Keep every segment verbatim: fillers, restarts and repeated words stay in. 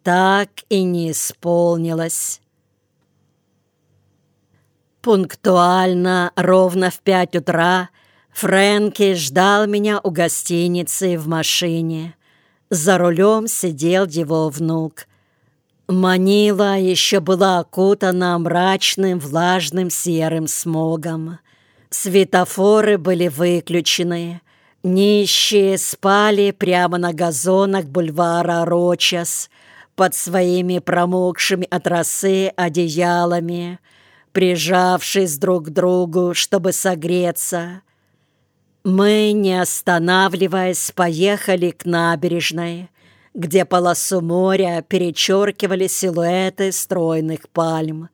так и не исполнилось. Пунктуально, ровно в пять утра, Фрэнки ждал меня у гостиницы в машине. За рулем сидел его внук. Манила еще была окутана мрачным, влажным серым смогом. Светофоры были выключены. Нищие спали прямо на газонах бульвара Рочас под своими промокшими от росы одеялами, прижавшись друг к другу, чтобы согреться. Мы, не останавливаясь, поехали к набережной, где полосу моря перечеркивали силуэты стройных пальм.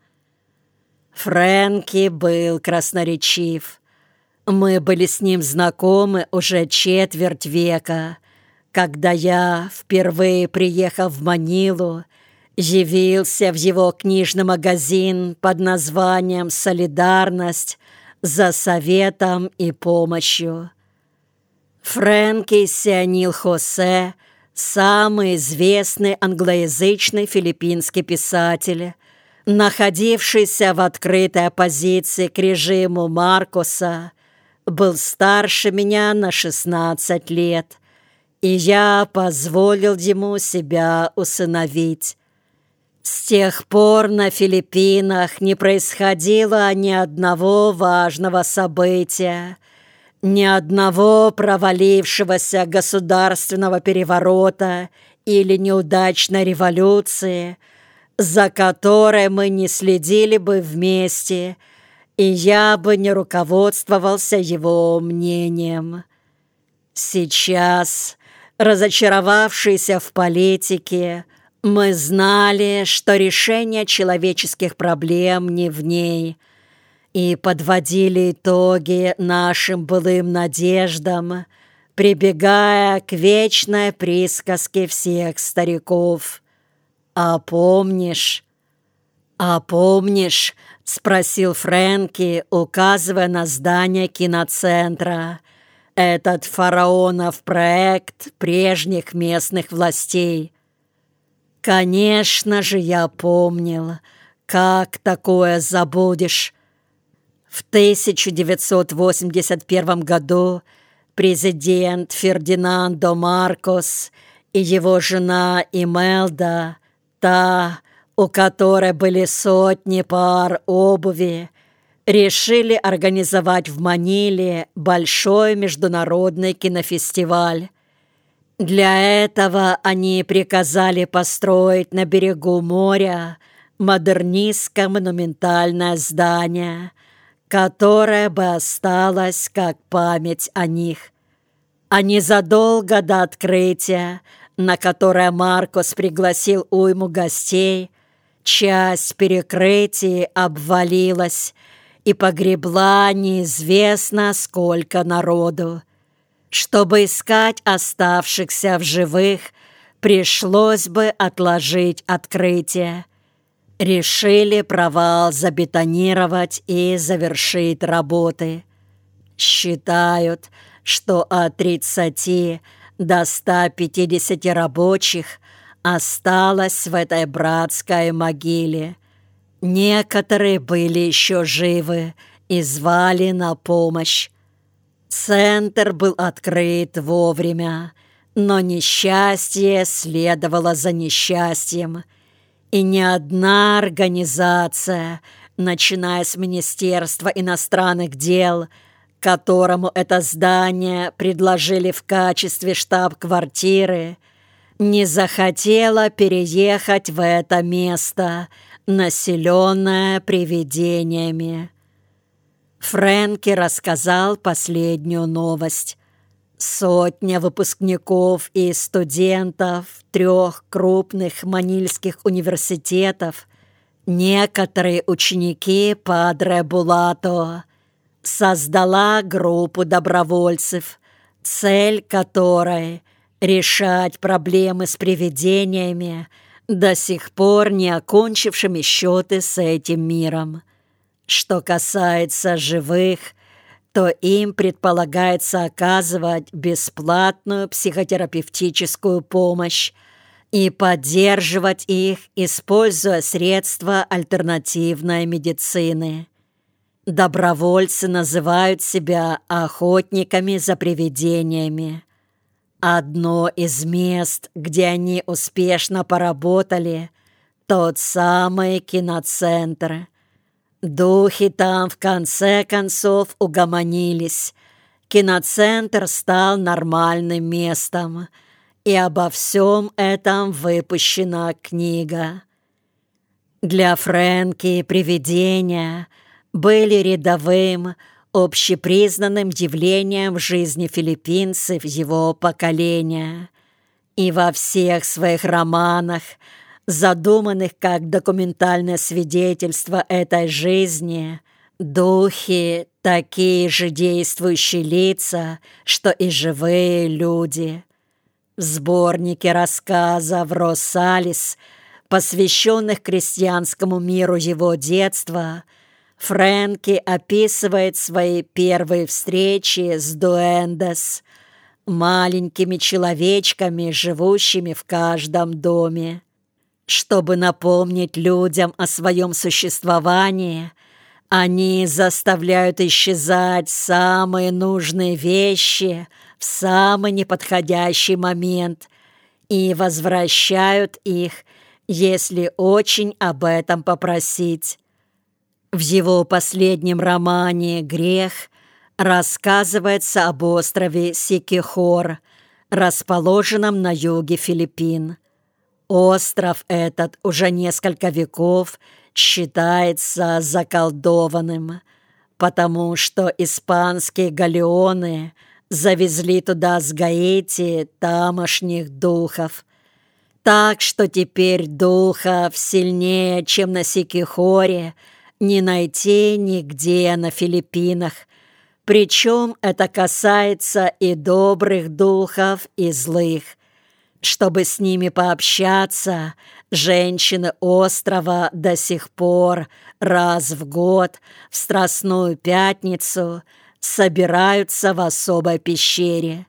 Фрэнки был красноречив. Мы были с ним знакомы уже четверть века, когда я, впервые приехав в Манилу, явился в его книжный магазин под названием «Солидарность» за советом и помощью. Фрэнки Сионил Хосе – самый известный англоязычный филиппинский писатель, находившийся в открытой оппозиции к режиму Маркоса, был старше меня на шестнадцать лет, и я позволил ему себя усыновить. С тех пор на Филиппинах не происходило ни одного важного события, ни одного провалившегося государственного переворота или неудачной революции, за которой мы не следили бы вместе, и я бы не руководствовался его мнением. Сейчас, разочаровавшиеся в политике, мы знали, что решение человеческих проблем не в ней, и подводили итоги нашим былым надеждам, прибегая к вечной присказке всех стариков. «А помнишь?» «А помнишь?» — спросил Фрэнки, указывая на здание киноцентра. «Этот фараонов проект прежних местных властей». Конечно же, я помнил. Как такое забудешь? В тысяча девятьсот восемьдесят первом году президент Фердинандо Маркос и его жена Имелда, та, у которой были сотни пар обуви, решили организовать в Маниле большой международный кинофестиваль. Для этого они приказали построить на берегу моря модернистское монументальное здание, которое бы осталось как память о них. А незадолго до открытия, на которое Маркос пригласил уйму гостей, часть перекрытий обвалилась и погребла неизвестно сколько народу. Чтобы искать оставшихся в живых, пришлось бы отложить открытие. Решили провал забетонировать и завершить работы. Считают, что от тридцати до ста пятидесяти рабочих осталось в этой братской могиле. Некоторые были еще живы и звали на помощь. Центр был открыт вовремя, но несчастье следовало за несчастьем, и ни одна организация, начиная с Министерства иностранных дел, которому это здание предложили в качестве штаб-квартиры, не захотела переехать в это место, населенное привидениями. Фрэнки рассказал последнюю новость. Сотня выпускников и студентов трех крупных манильских университетов, некоторые ученики Падре Булато, создала группу добровольцев, цель которой — решать проблемы с привидениями, до сих пор не окончившими счеты с этим миром. Что касается живых, то им предполагается оказывать бесплатную психотерапевтическую помощь и поддерживать их, используя средства альтернативной медицины. Добровольцы называют себя охотниками за привидениями. Одно из мест, где они успешно поработали, тот самый киноцентр. Духи там в конце концов угомонились. Киноцентр стал нормальным местом, и обо всем этом выпущена книга. Для Фрэнки привидения были рядовым, общепризнанным явлением в жизни филиппинцев его поколения. И во всех своих романах, задуманных как документальное свидетельство этой жизни, духи — такие же действующие лица, что и живые люди. В сборнике рассказов «Росалис», посвященных крестьянскому миру его детства, Фрэнки описывает свои первые встречи с дуэндес, маленькими человечками, живущими в каждом доме. Чтобы напомнить людям о своем существовании, они заставляют исчезать самые нужные вещи в самый неподходящий момент и возвращают их, если очень об этом попросить. В его последнем романе «Грех» рассказывается об острове Сикихор, расположенном на юге Филиппин. Остров этот уже несколько веков считается заколдованным, потому что испанские галеоны завезли туда с Гаити тамошних духов. Так что теперь духов сильнее, чем на Сикихоре, не найти нигде на Филиппинах. Причем это касается и добрых духов, и злых. Чтобы с ними пообщаться, женщины острова до сих пор раз в год в Страстную Пятницу собираются в особой пещере.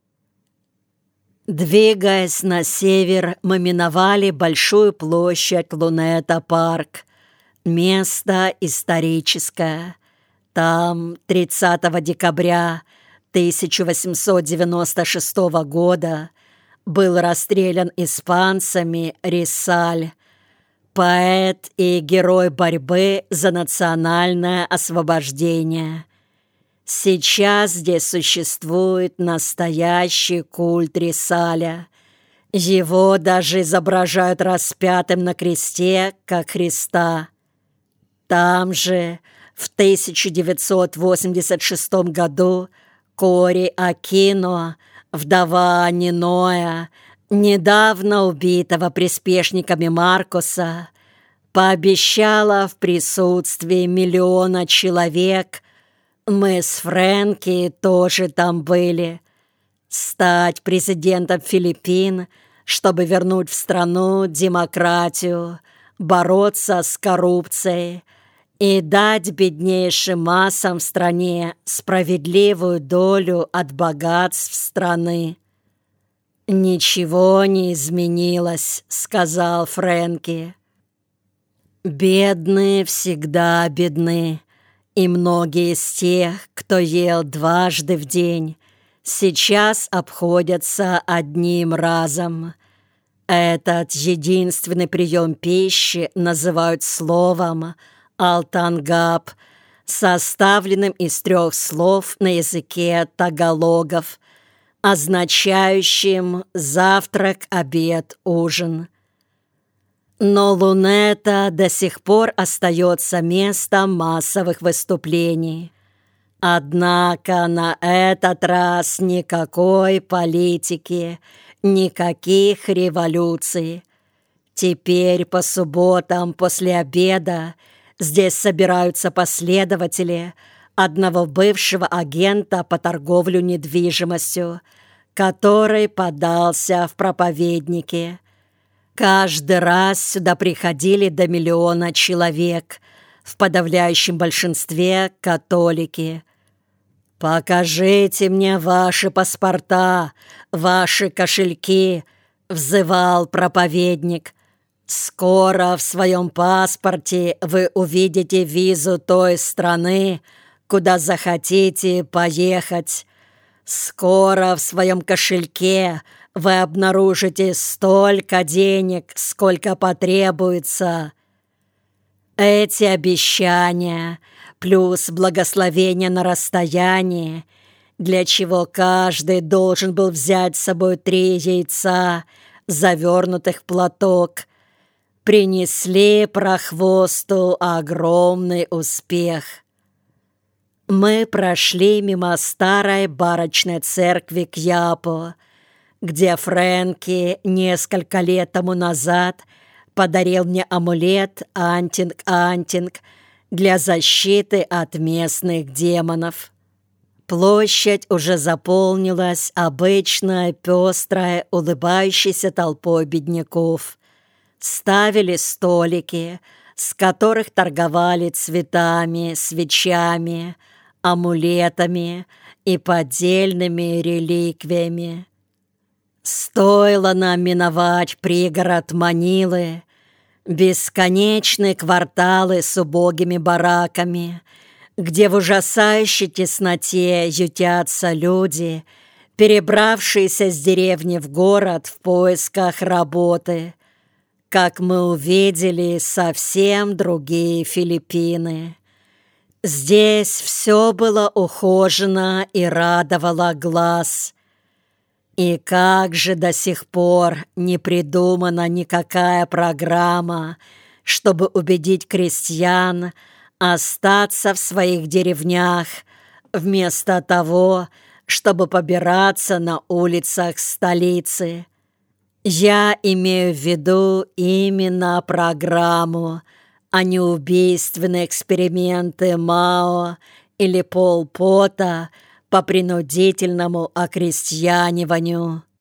Двигаясь на север, мы миновали большую площадь Лунета-парк. Место историческое. Там тридцатого декабря тысяча восемьсот девяносто шестого года был расстрелян испанцами Рисаль, поэт и герой борьбы за национальное освобождение. Сейчас здесь существует настоящий культ Рисаля. Его даже изображают распятым на кресте, как Христа. Там же, в тысяча девятьсот восемьдесят шестом году, Кори Акино, вдова Ниноя, недавно убитого приспешниками Маркоса, пообещала в присутствии миллиона человек, мы с Фрэнки тоже там были, стать президентом Филиппин, чтобы вернуть в страну демократию, бороться с коррупцией и дать беднейшим массам в стране справедливую долю от богатств страны. «Ничего не изменилось», — сказал Фрэнки. «Бедные всегда бедны, и многие из тех, кто ел дважды в день, сейчас обходятся одним разом. Этот единственный прием пищи называют словом «алтангап», составленным из трех слов на языке тагалогов, означающим «завтрак, обед, ужин». Но Лунета до сих пор остается местом массовых выступлений. Однако на этот раз никакой политики, никаких революций. Теперь по субботам после обеда здесь собираются последователи одного бывшего агента по торговле недвижимостью, который подался в проповедники. Каждый раз сюда приходили до миллиона человек, в подавляющем большинстве католики. «Покажите мне ваши паспорта, ваши кошельки, взывал проповедник. «Скоро в своем паспорте вы увидите визу той страны, куда захотите поехать. Скоро в своем кошельке вы обнаружите столько денег, сколько потребуется». Эти обещания, плюс благословение на расстоянии, для чего каждый должен был взять с собой три яйца, завернутых в платок, принесли прохвосту огромный успех. Мы прошли мимо старой барочной церкви Кьяпо, где Фрэнки несколько лет тому назад подарил мне амулет Антинг-Антинг для защиты от местных демонов. Площадь уже заполнилась обычной, пестрой, улыбающейся толпой бедняков. Ставили столики, с которых торговали цветами, свечами, амулетами и поддельными реликвиями. Стоило нам миновать пригород Манилы, бесконечные кварталы с убогими бараками, где в ужасающей тесноте ютятся люди, перебравшиеся с деревни в город в поисках работы, как мы увидели совсем другие Филиппины. Здесь все было ухожено и радовало глаз. И как же до сих пор не придумана никакая программа, чтобы убедить крестьян остаться в своих деревнях, вместо того, чтобы побираться на улицах столицы. Я имею в виду именно программу, а не убийственные эксперименты Мао или Пол Пота по принудительному окрестьяниванию.